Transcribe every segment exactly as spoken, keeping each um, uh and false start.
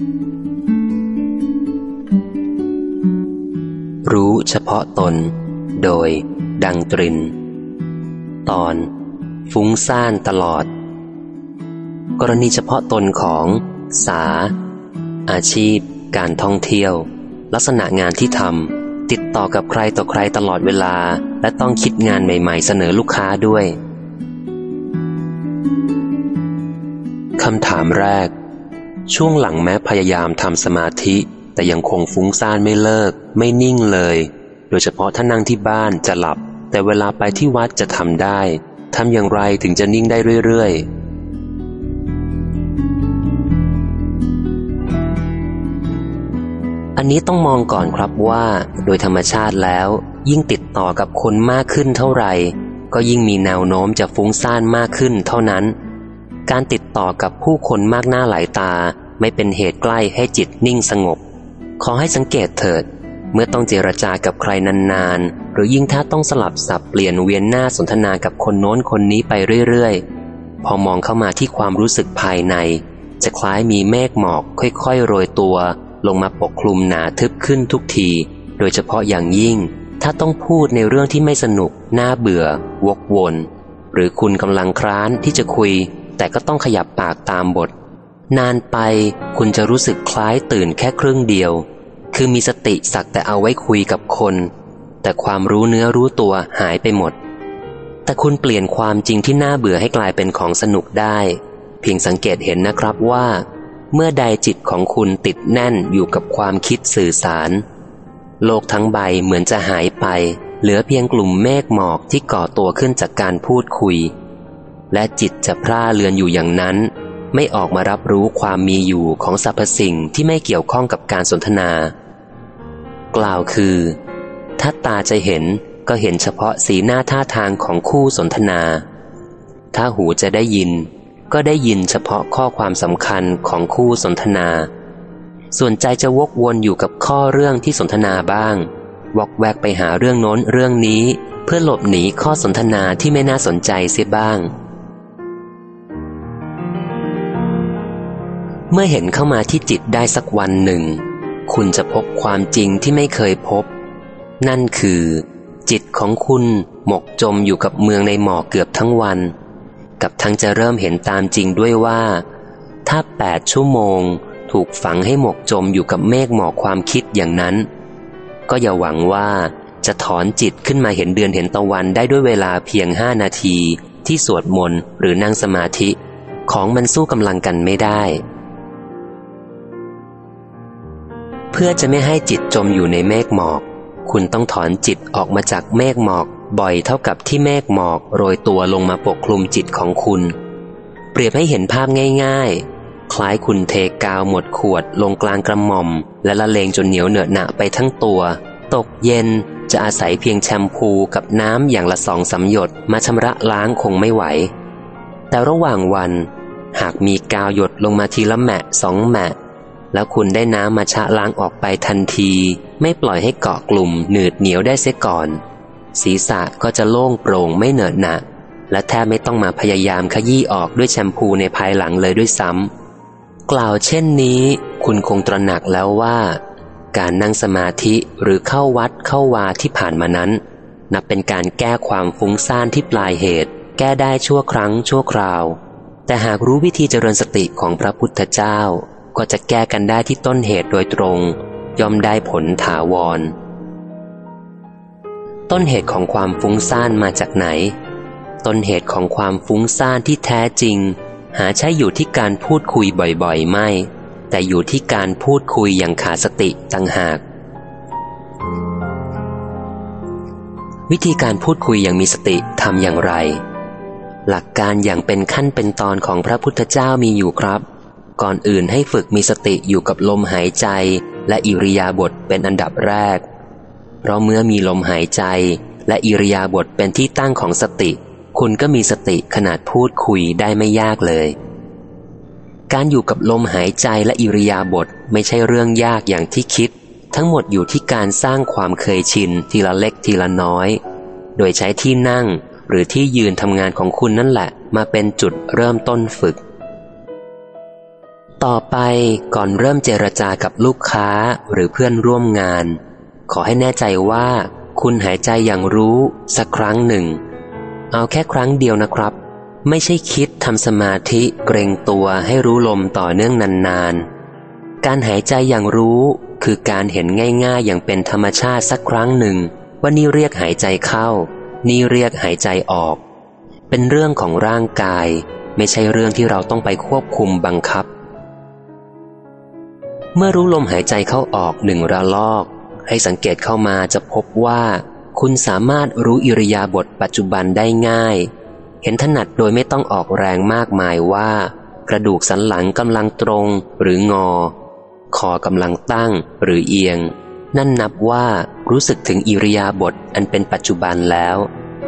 รู้เฉพาะตนโดยดังตรินตอนฟุ้งซ่านตลอดกรณีเฉพาะตนของสาอาชีพการท่องเที่ยวลักษณะงานที่ทำติดต่อกับใครต่อใครตลอดเวลาและต้องคิดงานใหม่ๆเสนอลูกค้าด้วยคำถามแรกช่วงหลังแม้พยายามทำสมาธิแต่ยังคงฟุ้งซ่านไม่เลิกไม่นิ่งเลยโดยเฉพาะถ้านั่งที่บ้านจะหลับแต่เวลาไปที่วัดจะทำได้ทำอย่างไรถึงจะนิ่งได้เรื่อยๆอันนี้ต้องมองก่อนครับว่าโดยธรรมชาติแล้วยิ่งติดต่อกับคนมากขึ้นเท่าไหร่ก็ยิ่งมีแนวโน้มจะฟุ้งซ่านมากขึ้นเท่านั้นการติดต่อกับผู้คนมากหน้าหลายตาไม่เป็นเหตุใกล้ให้จิตนิ่งสงบขอให้สังเกตเถิดเมื่อต้องเจรจากับใครนานๆหรือยิ่งถ้าต้องสลับสับเปลี่ยนเวียนหน้าสนทนากับคนโน้นคนนี้ไปเรื่อยๆพอมองเข้ามาที่ความรู้สึกภายในจะคล้ายมีเมฆหมอกค่อยๆโรยตัวลงมาปกคลุมหนาทึบขึ้นทุกทีโดยเฉพาะอย่างยิ่งถ้าต้องพูดในเรื่องที่ไม่สนุกน่าเบื่อวกวนหรือคุณกำลังคร้านที่จะคุยแต่ก็ต้องขยับปากตามบทนานไปคุณจะรู้สึกคล้ายตื่นแค่ครึ่งเดียวคือมีสติสักแต่เอาไว้คุยกับคนแต่ความรู้เนื้อรู้ตัวหายไปหมดแต่คุณเปลี่ยนความจริงที่น่าเบื่อให้กลายเป็นของสนุกได้เพียงสังเกตเห็นนะครับว่าเมื่อใดจิตของคุณติดแน่นอยู่กับความคิดสื่อสารโลกทั้งใบเหมือนจะหายไปเหลือเพียงกลุ่มเมฆหมอกที่ก่อตัวขึ้นจากการพูดคุยและจิตจะพร่าเลือนอยู่อย่างนั้นไม่ออกมารับรู้ความมีอยู่ของสรรพสิ่งที่ไม่เกี่ยวข้องกับการสนทนากล่าวคือถ้าตาจะเห็นก็เห็นเฉพาะสีหน้าท่าทางของคู่สนทนาถ้าหูจะได้ยินก็ได้ยินเฉพาะข้อความสำคัญของคู่สนทนาส่วนใจจะวกวนอยู่กับข้อเรื่องที่สนทนาบ้างวอกแวกไปหาเรื่องโน้นเรื่องนี้เพื่อหลบหนีข้อสนทนาที่ไม่น่าสนใจเสียบ้างเมื่อเห็นเข้ามาที่จิตได้สักวันหนึ่งคุณจะพบความจริงที่ไม่เคยพบนั่นคือจิตของคุณหมกจมอยู่กับเมืองในหมอกเกือบทั้งวันกับทั้งจะเริ่มเห็นตามจริงด้วยว่าถ้าแปดชั่วโมงถูกฝังให้หมกจมอยู่กับเมฆหมอกความคิดอย่างนั้นก็อย่าหวังว่าจะถอนจิตขึ้นมาเห็นเดือนเห็นตะวันได้ด้วยเวลาเพียงห้านาทีที่สวดมนต์หรือนั่งสมาธิของมันสู้กำลังกันไม่ได้เพื่อจะไม่ให้จิตจมอยู่ในเมฆหมอกคุณต้องถอนจิตออกมาจากเมฆหมอกบ่อยเท่ากับที่เมฆหมอกโรยตัวลงมาปกคลุมจิตของคุณเปรียบให้เห็นภาพง่ายๆคล้ายคุณเทกาวหมดขวดลงกลางกระหม่อมและละเลงจนเหนียวเหนอะหนะไปทั้งตัวตกเย็นจะอาศัยเพียงแชมพูกับน้ำอย่างละสองสามหยดมาชำระล้างคงไม่ไหวแต่ระหว่างวันหากมีกาวหยดลงมาทีละแหมะสองแหมะแล้วคุณได้น้ำมาชะล้างออกไปทันทีไม่ปล่อยให้เกาะกลุ่มหนืดเหนียวได้เสียก่อนศีรษะก็จะโล่งโปร่งไม่เหนอะหนะและแทบไม่ต้องมาพยายามขยี้ออกด้วยแชมพูในภายหลังเลยด้วยซ้ำกล่าวเช่นนี้คุณคงตระหนักแล้วว่าการนั่งสมาธิหรือเข้าวัดเข้าวาที่ผ่านมานั้นนับเป็นการแก้ความฟุ้งซ่านที่ปลายเหตุแก้ได้ชั่วครั้งชั่วคราวแต่หากรู้วิธีเจริญสติของพระพุทธเจ้าก็จะแก้กันได้ที่ต้นเหตุโดยตรงย่อมได้ผลถาวรต้นเหตุของความฟุ้งซ่านมาจากไหนต้นเหตุของความฟุ้งซ่านที่แท้จริงหาใช่อยู่ที่การพูดคุยบ่อยๆไม่แต่อยู่ที่การพูดคุยอย่างขาดสติต่างหากวิธีการพูดคุยอย่างมีสติทำอย่างไรหลักการอย่างเป็นขั้นเป็นตอนของพระพุทธเจ้ามีอยู่ครับก่อนอื่นให้ฝึกมีสติอยู่กับลมหายใจและอิริยาบถเป็นอันดับแรกเพราะเมื่อมีลมหายใจและอิริยาบถเป็นที่ตั้งของสติคุณก็มีสติขนาดพูดคุยได้ไม่ยากเลยการอยู่กับลมหายใจและอิริยาบถไม่ใช่เรื่องยากอย่างที่คิดทั้งหมดอยู่ที่การสร้างความเคยชินทีละเล็กทีละน้อยโดยใช้ที่นั่งหรือที่ยืนทำงานของคุณนั่นแหละมาเป็นจุดเริ่มต้นฝึกต่อไปก่อนเริ่มเจรจากับลูกค้าหรือเพื่อนร่วมงานขอให้แน่ใจว่าคุณหายใจอย่างรู้สักครั้งหนึ่งเอาแค่ครั้งเดียวนะครับไม่ใช่คิดทำสมาธิเกรงตัวให้รู้ลมต่อเนื่องนานๆการหายใจอย่างรู้คือการเห็นง่ายๆอย่างเป็นธรรมชาติสักครั้งหนึ่งว่านี่เรียกหายใจเข้านี่เรียกหายใจออกเป็นเรื่องของร่างกายไม่ใช่เรื่องที่เราต้องไปควบคุมบังคับเมื่อรู้ลมหายใจเข้าออกหนึ่งระลอกให้สังเกตเข้ามาจะพบว่าคุณสามารถรู้อิริยาบถปัจจุบันได้ง่ายเห็นถนัดโดยไม่ต้องออกแรงมากมายว่ากระดูกสันหลังกำลังตรงหรืองอคอกำลังตั้งหรือเอียงนั่นนับว่ารู้สึกถึงอิริยาบถอันเป็นปัจจุบันแล้ว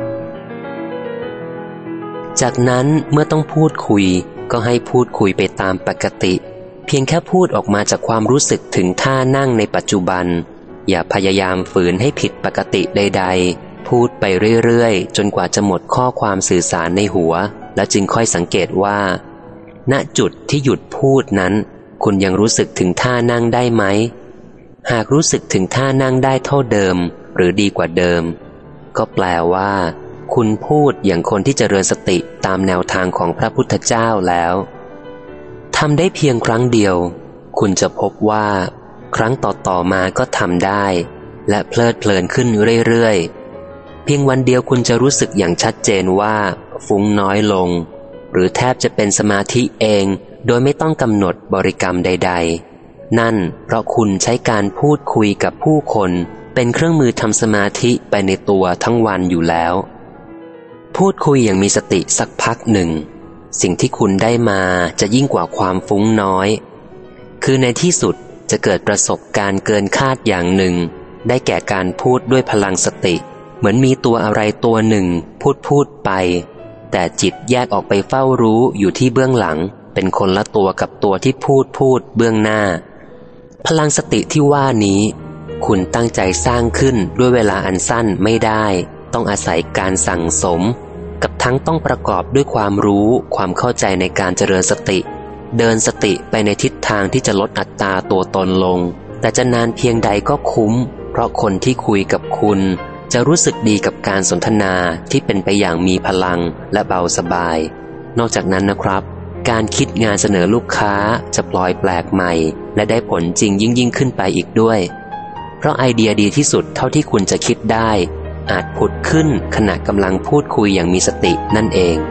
จากนั้นเมื่อต้องพูดคุยก็ให้พูดคุยไปตามปกติเพียงแค่พูดออกมาจากความรู้สึกถึงท่านั่งในปัจจุบันอย่าพยายามฝืนให้ผิดปกติใดๆพูดไปเรื่อยๆจนกว่าจะหมดข้อความสื่อสารในหัวแล้วจึงค่อยสังเกตว่าณจุดที่หยุดพูดนั้นคุณยังรู้สึกถึงท่านั่งได้ไหมหากรู้สึกถึงท่านั่งได้เท่าเดิมหรือดีกว่าเดิมก็แปลว่าคุณพูดอย่างคนที่เจริญสติตามแนวทางของพระพุทธเจ้าแล้วทำได้เพียงครั้งเดียวคุณจะพบว่าครั้งต่อๆมาก็ทำได้และเพลิดเพลินขึ้นเรื่อยๆเพียงวันเดียวคุณจะรู้สึกอย่างชัดเจนว่าฟุ้งน้อยลงหรือแทบจะเป็นสมาธิเองโดยไม่ต้องกำหนดบริกรรมใดๆนั่นเพราะคุณใช้การพูดคุยกับผู้คนเป็นเครื่องมือทำสมาธิไปในตัวทั้งวันอยู่แล้วพูดคุยอย่างมีสติสักพักหนึ่งสิ่งที่คุณได้มาจะยิ่งกว่าความฟุ้งน้อยคือในที่สุดจะเกิดประสบการณ์เกินคาดอย่างหนึ่งได้แก่การพูดด้วยพลังสติเหมือนมีตัวอะไรตัวหนึ่งพูดพูดไปแต่จิตแยกออกไปเฝ้ารู้อยู่ที่เบื้องหลังเป็นคนละตัวกับตัวที่พูดพูดเบื้องหน้าพลังสติที่ว่านี้คุณตั้งใจสร้างขึ้นด้วยเวลาอันสั้นไม่ได้ต้องอาศัยการสั่งสมกับทั้งต้องประกอบด้วยความรู้ความเข้าใจในการเจริญสติเดินสติไปในทิศทางที่จะลดอัตราตัวตนลงแต่จะนานเพียงใดก็คุ้มเพราะคนที่คุยกับคุณจะรู้สึกดีกับการสนทนาที่เป็นไปอย่างมีพลังและเบาสบายนอกจากนั้นนะครับการคิดงานเสนอลูกค้าจะปลอยแปลกใหม่และได้ผลจริงยิ่งยิ่งขึ้นไปอีกด้วยเพราะไอเดียดีที่สุดเท่าที่คุณจะคิดได้อาจผุดขึ้นขณะกำลังพูดคุยอย่างมีสตินั่นเอง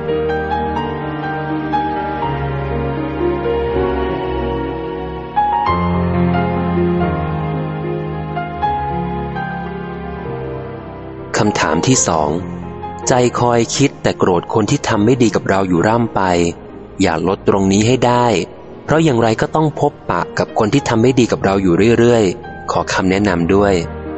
คำถามที่สองใจคอยคิดแต่โกรธคนที่ทำไม่ดีกับเราอยู่ร่ำไปอย่าลดตรงนี้ให้ได้เพราะอย่างไรก็ต้องพบปะกับคนที่ทำไม่ดีกับเราอยู่เรื่อยๆขอคำแนะนำด้วย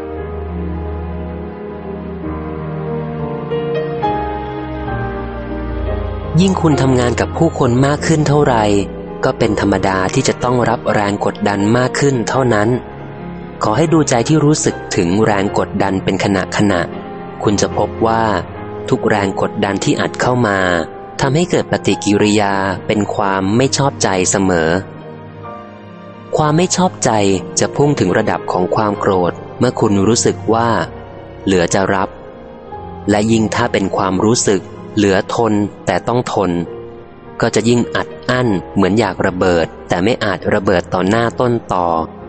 ยิ่งคุณทำงานกับผู้คนมากขึ้นเท่าไหร่ก็เป็นธรรมดาที่จะต้องรับแรงกดดันมากขึ้นเท่านั้นขอให้ดูใจที่รู้สึกถึงแรงกดดันเป็นขณะขณะคุณจะพบว่าทุกแรงกดดันที่อัดเข้ามาทำให้เกิดปฏิกิริยาเป็นความไม่ชอบใจเสมอความไม่ชอบใจจะพุ่งถึงระดับของความโกรธเมื่อคุณรู้สึกว่าเหลือจะรับและยิ่งถ้าเป็นความรู้สึกเหลือทนแต่ต้องทนก็จะยิ่งอัดอั้นเหมือนอยากระเบิดแต่ไม่อาจระเบิดต่อหน้าต้นตอ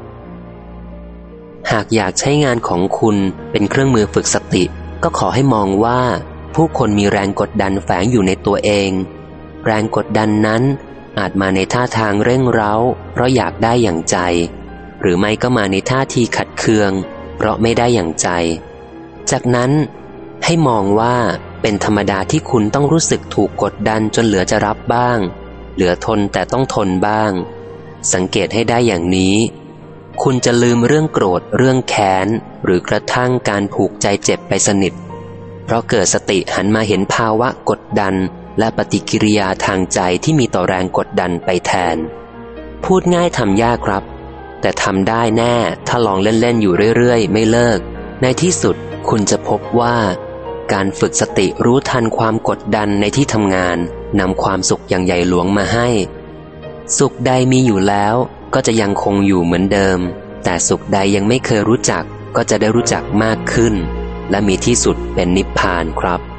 หากอยากใช้งานของคุณเป็นเครื่องมือฝึกสติก็ขอให้มองว่าผู้คนมีแรงกดดันแฝงอยู่ในตัวเองแรงกดดันนั้นอาจมาในท่าทางเร่งเร้าเพราะอยากได้อย่างใจหรือไม่ก็มาในท่าทีขัดเคืองเพราะไม่ได้อย่างใจจากนั้นให้มองว่าเป็นธรรมดาที่คุณต้องรู้สึกถูกกดดันจนเหลือจะรับบ้างเหลือทนแต่ต้องทนบ้างสังเกตให้ได้อย่างนี้คุณจะลืมเรื่องโกรธเรื่องแค้นหรือกระทั่งการผูกใจเจ็บไปสนิทเพราะเกิดสติหันมาเห็นภาวะกดดันและปฏิกิริยาทางใจที่มีต่อแรงกดดันไปแทนพูดง่ายทำยากครับแต่ทำได้แน่ถ้าลองเล่นๆอยู่เรื่อยๆไม่เลิกในที่สุดคุณจะพบว่าการฝึกสติรู้ทันความกดดันในที่ทำงานนำความสุขอย่างใหญ่หลวงมาให้สุขใดมีอยู่แล้วก็จะยังคงอยู่เหมือนเดิมแต่สุขใดยังไม่เคยรู้จักก็จะได้รู้จักมากขึ้นและมีที่สุดเป็นนิพพานครับ